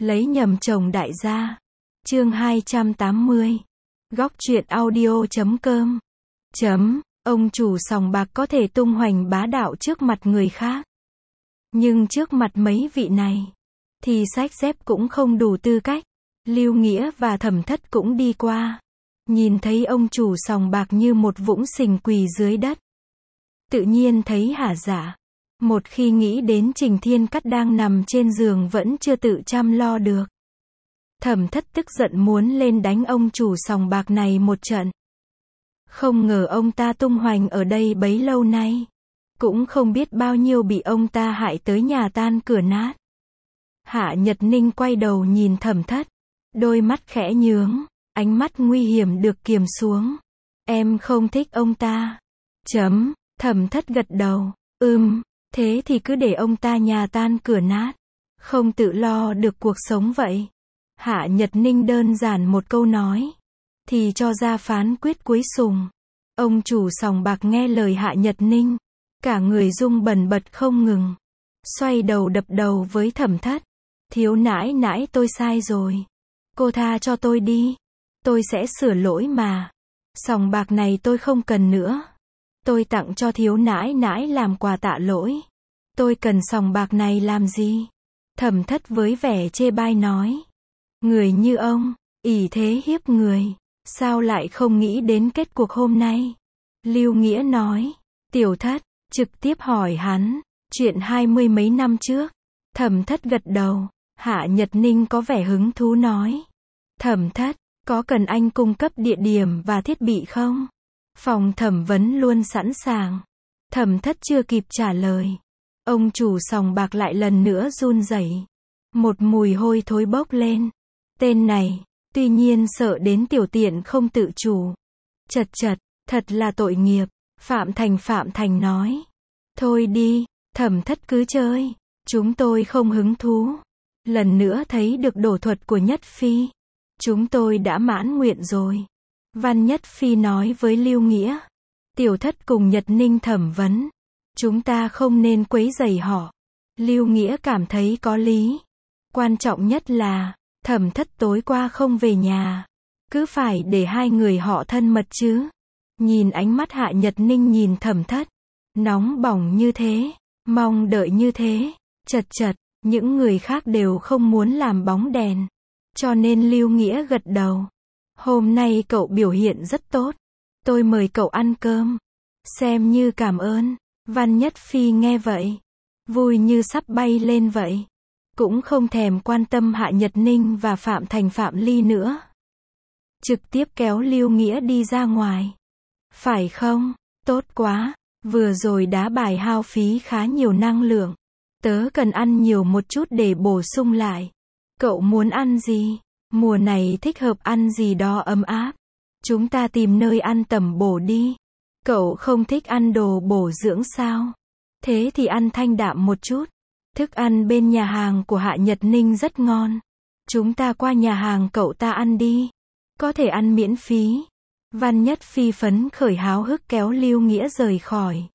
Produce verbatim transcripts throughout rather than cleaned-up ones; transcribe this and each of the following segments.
Lấy nhầm chồng đại gia. Chương hai trăm tám mươi. Góc truyện audio chấm com. Chấm, ông chủ sòng bạc có thể tung hoành bá đạo trước mặt người khác. Nhưng trước mặt mấy vị này, thì sách dép cũng không đủ tư cách. Lưu Nghĩa và Thẩm Thất cũng đi qua. Nhìn thấy ông chủ sòng bạc như một vũng sình quỳ dưới đất. Tự nhiên thấy hả dạ. Một khi nghĩ đến Trình Thiên Cắt đang nằm trên giường vẫn chưa tự chăm lo được. Thẩm Thất tức giận muốn lên đánh ông chủ sòng bạc này một trận. Không ngờ ông ta tung hoành ở đây bấy lâu nay. Cũng không biết bao nhiêu bị ông ta hại tới nhà tan cửa nát. Hạ Nhật Ninh quay đầu nhìn Thẩm Thất. Đôi mắt khẽ nhướng, ánh mắt nguy hiểm được kiềm xuống. Em không thích ông ta. Chấm, Thẩm Thất gật đầu. Ừm, thế thì cứ để ông ta nhà tan cửa nát. Không tự lo được cuộc sống vậy. Hạ Nhật Ninh đơn giản một câu nói. Thì cho ra phán quyết cuối cùng. Ông chủ sòng bạc nghe lời Hạ Nhật Ninh. Cả người rung bần bật không ngừng. Xoay đầu đập đầu với Thẩm Thất. Thiếu nãi nãi tôi sai rồi. Cô tha cho tôi đi. Tôi sẽ sửa lỗi mà. Sòng bạc này tôi không cần nữa. Tôi tặng cho thiếu nãi nãi làm quà tạ lỗi. Tôi cần sòng bạc này làm gì? Thẩm Thất với vẻ chê bai nói. Người như ông, ỷ thế hiếp người. Sao lại không nghĩ đến kết cuộc hôm nay? Lưu Nghĩa nói. Tiểu Thất, trực tiếp hỏi hắn. Chuyện hai mươi mấy năm trước. Thẩm Thất gật đầu. Hạ Nhật Ninh có vẻ hứng thú nói. Thẩm Thất, có cần anh cung cấp địa điểm và thiết bị không? Phòng thẩm vấn luôn sẵn sàng. Thẩm Thất chưa kịp trả lời. Ông chủ sòng bạc lại lần nữa run rẩy. Một mùi hôi thối bốc lên. Tên này, tuy nhiên sợ đến tiểu tiện không tự chủ. Chật chật, thật là tội nghiệp. Phạm Thành Phạm Thành nói. Thôi đi, Thẩm Thất cứ chơi. Chúng tôi không hứng thú. Lần nữa thấy được đổ thuật của Nhất Phi. Chúng tôi đã mãn nguyện rồi. Văn Nhất Phi nói với Lưu Nghĩa. Tiểu Thất cùng Nhật Ninh thẩm vấn. Chúng ta không nên quấy rầy họ. Lưu Nghĩa cảm thấy có lý. Quan trọng nhất là, Thẩm Thất tối qua không về nhà. Cứ phải để hai người họ thân mật chứ. Nhìn ánh mắt Hạ Nhật Ninh nhìn Thẩm Thất. Nóng bỏng như thế. Mong đợi như thế. Chật chật, những người khác đều không muốn làm bóng đèn. Cho nên Lưu Nghĩa gật đầu. Hôm nay cậu biểu hiện rất tốt. Tôi mời cậu ăn cơm. Xem như cảm ơn. Văn Nhất Phi nghe vậy. Vui như sắp bay lên vậy. Cũng không thèm quan tâm Hạ Nhật Ninh và Phạm Thành Phạm Ly nữa. Trực tiếp kéo Lưu Nghĩa đi ra ngoài. Phải không? Tốt quá. Vừa rồi đá bài hao phí khá nhiều năng lượng. Tớ cần ăn nhiều một chút để bổ sung lại. Cậu muốn ăn gì? Mùa này thích hợp ăn gì đó ấm áp. Chúng ta tìm nơi ăn tầm bổ đi. Cậu không thích ăn đồ bổ dưỡng sao? Thế thì ăn thanh đạm một chút. Thức ăn bên nhà hàng của Hạ Nhật Ninh rất ngon. Chúng ta qua nhà hàng cậu ta ăn đi. Có thể ăn miễn phí. Văn Nhất Phi phấn khởi háo hức kéo Lưu Nghĩa rời khỏi.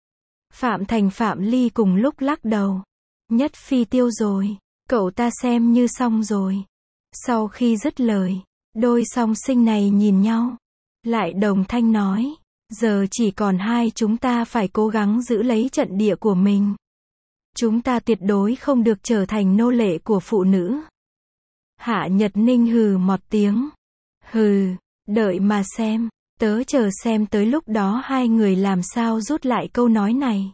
Phạm Thành Phạm Ly cùng lúc lắc đầu. Nhất Phi tiêu rồi. Cậu ta xem như xong rồi. Sau khi dứt lời, đôi song sinh này nhìn nhau. Lại đồng thanh nói. Giờ chỉ còn hai chúng ta phải cố gắng giữ lấy trận địa của mình. Chúng ta tuyệt đối không được trở thành nô lệ của phụ nữ. Hạ Nhật Ninh hừ một tiếng. Hừ, đợi mà xem. Tớ chờ xem tới lúc đó hai người làm sao rút lại câu nói này.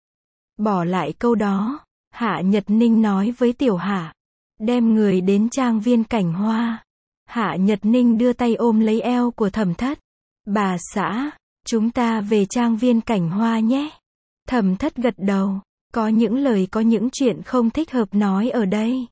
Bỏ lại câu đó. Hạ Nhật Ninh nói với Tiểu Hạ. Đem người đến trang viên Cảnh Hoa. Hạ Nhật Ninh đưa tay ôm lấy eo của Thẩm Thất. Bà xã, chúng ta về trang viên Cảnh Hoa nhé. Thẩm Thất gật đầu. Có những lời có những chuyện không thích hợp nói ở đây.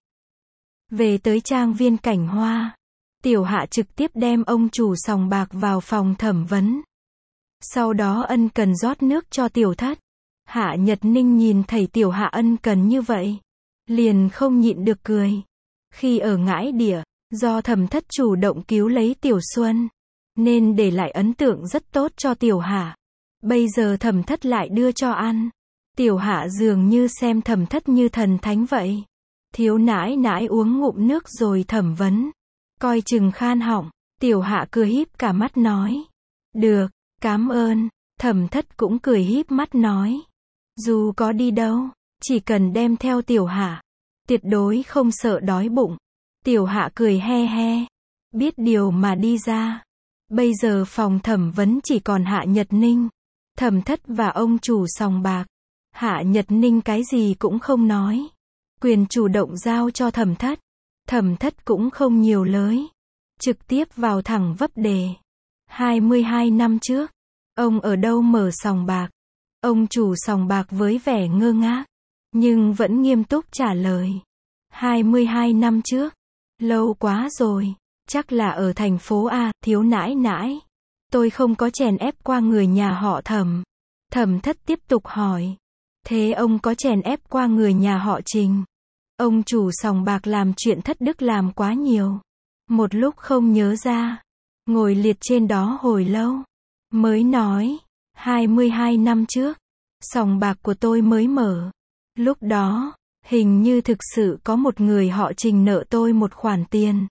Về tới trang viên Cảnh Hoa. Tiểu Hạ trực tiếp đem ông chủ sòng bạc vào phòng thẩm vấn. Sau đó ân cần rót nước cho Tiểu Thất. Hạ Nhật Ninh nhìn thấy Tiểu Hạ ân cần như vậy. Liền không nhịn được cười. Khi ở ngãi địa, do Thẩm Thất chủ động cứu lấy Tiểu Xuân. Nên để lại ấn tượng rất tốt cho Tiểu Hạ. Bây giờ Thẩm Thất lại đưa cho ăn. Tiểu Hạ dường như xem Thẩm Thất như thần thánh vậy. Thiếu nãi nãi uống ngụm nước rồi thẩm vấn. Coi chừng khan họng, tiểu hạ cười híp cả mắt nói. Được, cám ơn, thẩm thất cũng cười híp mắt nói. Dù có đi đâu, chỉ cần đem theo tiểu hạ. Tuyệt đối không sợ đói bụng. Tiểu hạ cười he he. Biết điều mà đi ra. Bây giờ phòng thẩm vấn chỉ còn Hạ Nhật Ninh, thẩm thất và ông chủ sòng bạc. Hạ Nhật Ninh cái gì cũng không nói. Quyền chủ động giao cho thẩm thất. Thẩm thất cũng không nhiều lời. Trực tiếp vào thẳng vấp đề. hai mươi hai năm trước, ông ở đâu mở sòng bạc? Ông chủ sòng bạc với vẻ ngơ ngác, nhưng vẫn nghiêm túc trả lời. hai mươi hai năm trước, lâu quá rồi, chắc là ở thành phố A, thiếu nãi nãi. Tôi không có chèn ép qua người nhà họ Thẩm. Thẩm thất tiếp tục hỏi. Thế ông có chèn ép qua người nhà họ Trình? Ông chủ sòng bạc làm chuyện thất đức làm quá nhiều. Một lúc không nhớ ra. Ngồi liệt trên đó hồi lâu. Mới nói. hai mươi hai năm trước. Sòng bạc của tôi mới mở. Lúc đó, hình như thực sự có một người họ Trình nợ tôi một khoản tiền.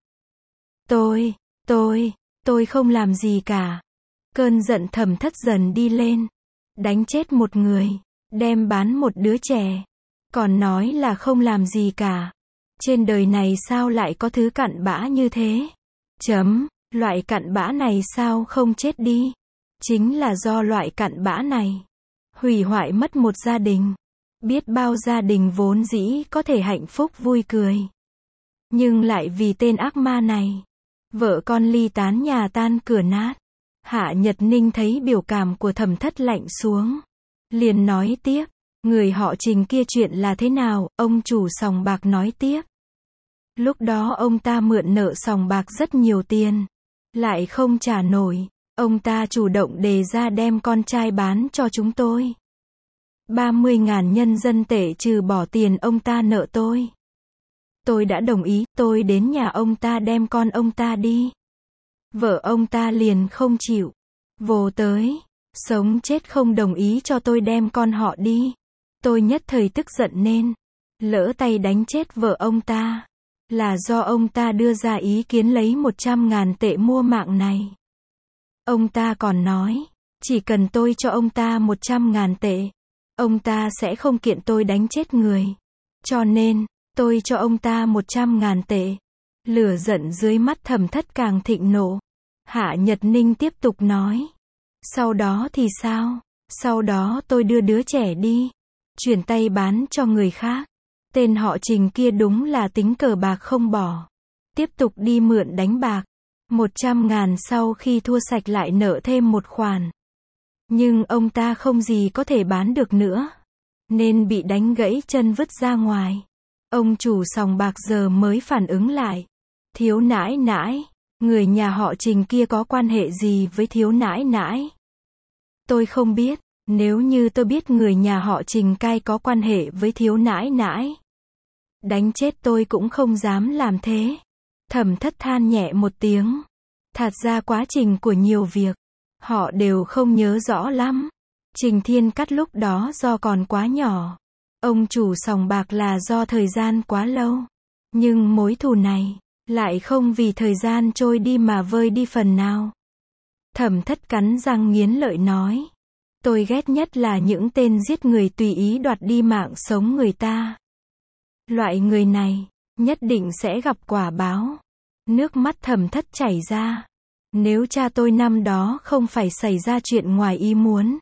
Tôi, tôi, tôi không làm gì cả. Cơn giận thẩm thất dần đi lên. Đánh chết một người. Đem bán một đứa trẻ. Còn nói là không làm gì cả. Trên đời này sao lại có thứ cặn bã như thế? Chấm, loại cặn bã này sao không chết đi? Chính là do loại cặn bã này hủy hoại mất một gia đình. Biết bao gia đình vốn dĩ có thể hạnh phúc vui cười. Nhưng lại vì tên ác ma này. Vợ con ly tán nhà tan cửa nát. Hạ Nhật Ninh thấy biểu cảm của thẩm thất lạnh xuống. Liền nói tiếp. Người họ Trình kia chuyện là thế nào? Ông chủ sòng bạc nói tiếp. Lúc đó ông ta mượn nợ sòng bạc rất nhiều tiền. Lại không trả nổi. Ông ta chủ động đề ra đem con trai bán cho chúng tôi. ba mươi ngàn nhân dân tệ trừ bỏ tiền ông ta nợ tôi. Tôi đã đồng ý, tôi đến nhà ông ta đem con ông ta đi. Vợ ông ta liền không chịu. Vồ tới. Sống chết không đồng ý cho tôi đem con họ đi. Tôi nhất thời tức giận nên lỡ tay đánh chết vợ ông ta. Là do ông ta đưa ra ý kiến lấy một trăm ngàn tệ mua mạng này. Ông ta còn nói, chỉ cần tôi cho ông ta một trăm ngàn tệ, ông ta sẽ không kiện tôi đánh chết người. Cho nên, tôi cho ông ta một trăm ngàn tệ. Lửa giận dưới mắt thẩm thất càng thịnh nộ. Hạ Nhật Ninh tiếp tục nói. Sau đó thì sao? Sau đó tôi đưa đứa trẻ đi. Chuyển tay bán cho người khác. Tên họ Trình kia đúng là tính cờ bạc không bỏ. Tiếp tục đi mượn đánh bạc. Một trăm ngàn sau khi thua sạch lại nợ thêm một khoản. Nhưng ông ta không gì có thể bán được nữa. Nên bị đánh gãy chân vứt ra ngoài. Ông chủ sòng bạc giờ mới phản ứng lại. Thiếu nãi nãi. Người nhà họ Trình kia có quan hệ gì với thiếu nãi nãi? Tôi không biết. Nếu như tôi biết người nhà họ Trình cai có quan hệ với thiếu nãi nãi, đánh chết tôi cũng không dám làm thế. Thẩm thất than nhẹ một tiếng. Thật ra quá trình của nhiều việc, họ đều không nhớ rõ lắm. Trình Thiên Cắt lúc đó do còn quá nhỏ. Ông chủ sòng bạc là do thời gian quá lâu. Nhưng mối thù này, lại không vì thời gian trôi đi mà vơi đi phần nào. Thẩm thất cắn răng nghiến lợi nói. Tôi ghét nhất là những tên giết người tùy ý đoạt đi mạng sống người ta. Loại người này, nhất định sẽ gặp quả báo. Nước mắt thẩm thất chảy ra. Nếu cha tôi năm đó không phải xảy ra chuyện ngoài ý muốn,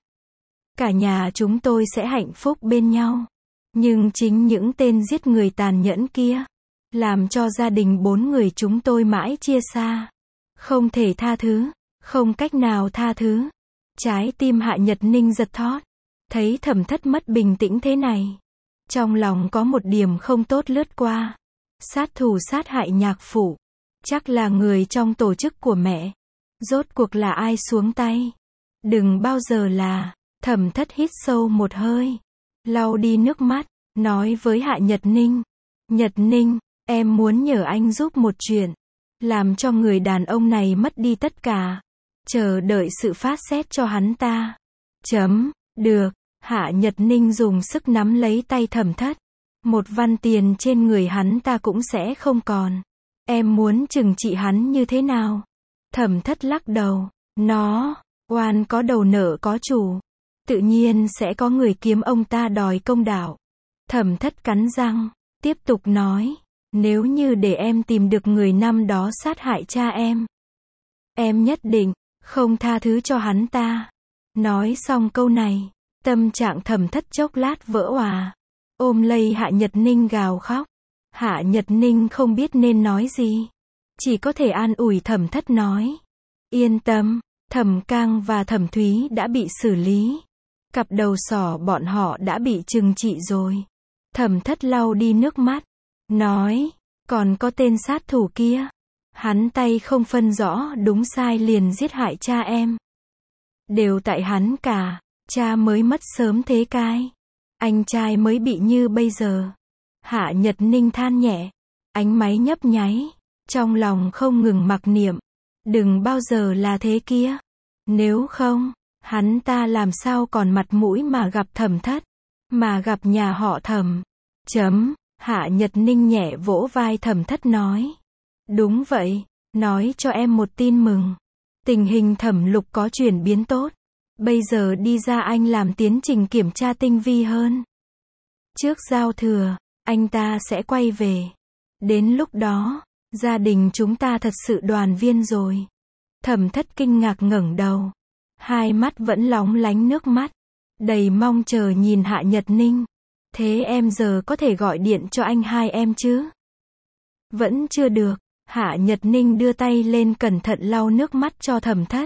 cả nhà chúng tôi sẽ hạnh phúc bên nhau. Nhưng chính những tên giết người tàn nhẫn kia, làm cho gia đình bốn người chúng tôi mãi chia xa. Không thể tha thứ, không cách nào tha thứ. Trái tim Hạ Nhật Ninh giật thót. Thấy thẩm thất mất bình tĩnh thế này. Trong lòng có một điểm không tốt lướt qua. Sát thủ sát hại nhạc phụ. Chắc là người trong tổ chức của mẹ. Rốt cuộc là ai xuống tay? Đừng bao giờ là. Thẩm thất hít sâu một hơi. Lau đi nước mắt. Nói với Hạ Nhật Ninh. Nhật Ninh, em muốn nhờ anh giúp một chuyện. Làm cho người đàn ông này mất đi tất cả. Chờ đợi sự phát xét cho hắn ta. Chấm, được. Hạ Nhật Ninh dùng sức nắm lấy tay thẩm thất. Một văn tiền trên người hắn ta cũng sẽ không còn. Em muốn trừng trị hắn như thế nào? Thẩm Thất lắc đầu. Nó, oan có đầu nợ có chủ. Tự nhiên sẽ có người kiếm ông ta đòi công đạo. Thẩm Thất cắn răng, tiếp tục nói. Nếu như để em tìm được người năm đó sát hại cha em, em nhất định không tha thứ cho hắn ta. Nói xong câu này, tâm trạng Thẩm Thất chốc lát vỡ òa. Ôm lấy Hạ Nhật Ninh gào khóc. Hạ Nhật Ninh không biết nên nói gì. Chỉ có thể an ủi Thẩm Thất nói. Yên tâm, Thẩm Cang và Thẩm Thúy đã bị xử lý. Cặp đầu sỏ bọn họ đã bị trừng trị rồi. Thẩm Thất lau đi nước mắt. Nói, còn có tên sát thủ kia. Hắn tay không phân rõ đúng sai liền giết hại cha em. Đều tại hắn cả, cha mới mất sớm thế cai. Anh trai mới bị như bây giờ. Hạ Nhật Ninh than nhẹ, ánh máy nhấp nháy, trong lòng không ngừng mặc niệm. Đừng bao giờ là thế kia. Nếu không, hắn ta làm sao còn mặt mũi mà gặp Thẩm Thất, mà gặp nhà họ Thẩm. Chấm, Hạ Nhật Ninh nhẹ vỗ vai Thẩm Thất nói. Đúng vậy, nói cho em một tin mừng. Tình hình Thẩm Lục có chuyển biến tốt. Bây giờ đi ra anh làm tiến trình kiểm tra tinh vi hơn. Trước giao thừa, anh ta sẽ quay về. Đến lúc đó, gia đình chúng ta thật sự đoàn viên rồi. Thẩm Thất kinh ngạc ngẩng đầu. Hai mắt vẫn lóng lánh nước mắt. Đầy mong chờ nhìn Hạ Nhật Ninh. Thế em giờ có thể gọi điện cho anh hai em chứ? Vẫn chưa được. Hạ Nhật Ninh đưa tay lên cẩn thận lau nước mắt cho Thẩm Thất.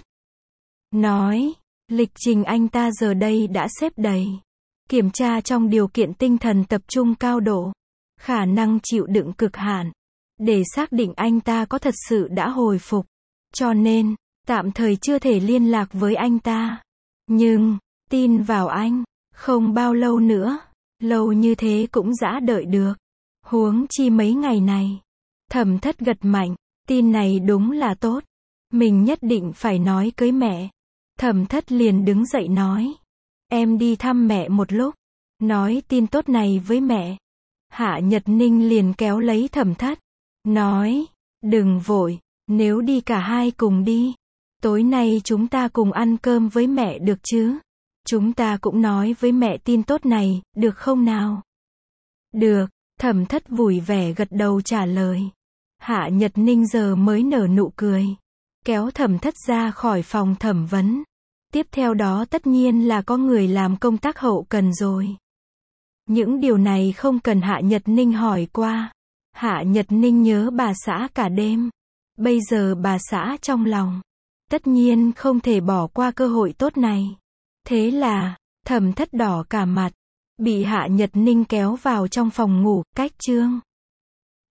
Nói, lịch trình anh ta giờ đây đã xếp đầy. Kiểm tra trong điều kiện tinh thần tập trung cao độ. Khả năng chịu đựng cực hạn. Để xác định anh ta có thật sự đã hồi phục. Cho nên, tạm thời chưa thể liên lạc với anh ta. Nhưng, tin vào anh, không bao lâu nữa, lâu như thế cũng dã đợi được. Huống chi mấy ngày này. Thẩm Thất gật mạnh, tin này đúng là tốt. Mình nhất định phải nói cưới mẹ. Thẩm Thất liền đứng dậy nói. Em đi thăm mẹ một lúc. Nói tin tốt này với mẹ. Hạ Nhật Ninh liền kéo lấy Thẩm Thất. Nói, đừng vội, nếu đi cả hai cùng đi. Tối nay chúng ta cùng ăn cơm với mẹ được chứ? Chúng ta cũng nói với mẹ tin tốt này, được không nào? Được, Thẩm Thất vui vẻ gật đầu trả lời. Hạ Nhật Ninh giờ mới nở nụ cười. Kéo Thẩm Thất ra khỏi phòng thẩm vấn. Tiếp theo đó tất nhiên là có người làm công tác hậu cần rồi. Những điều này không cần Hạ Nhật Ninh hỏi qua. Hạ Nhật Ninh nhớ bà xã cả đêm. Bây giờ bà xã trong lòng. Tất nhiên không thể bỏ qua cơ hội tốt này. Thế là, Thẩm Thất đỏ cả mặt. Bị Hạ Nhật Ninh kéo vào trong phòng ngủ, cách chương.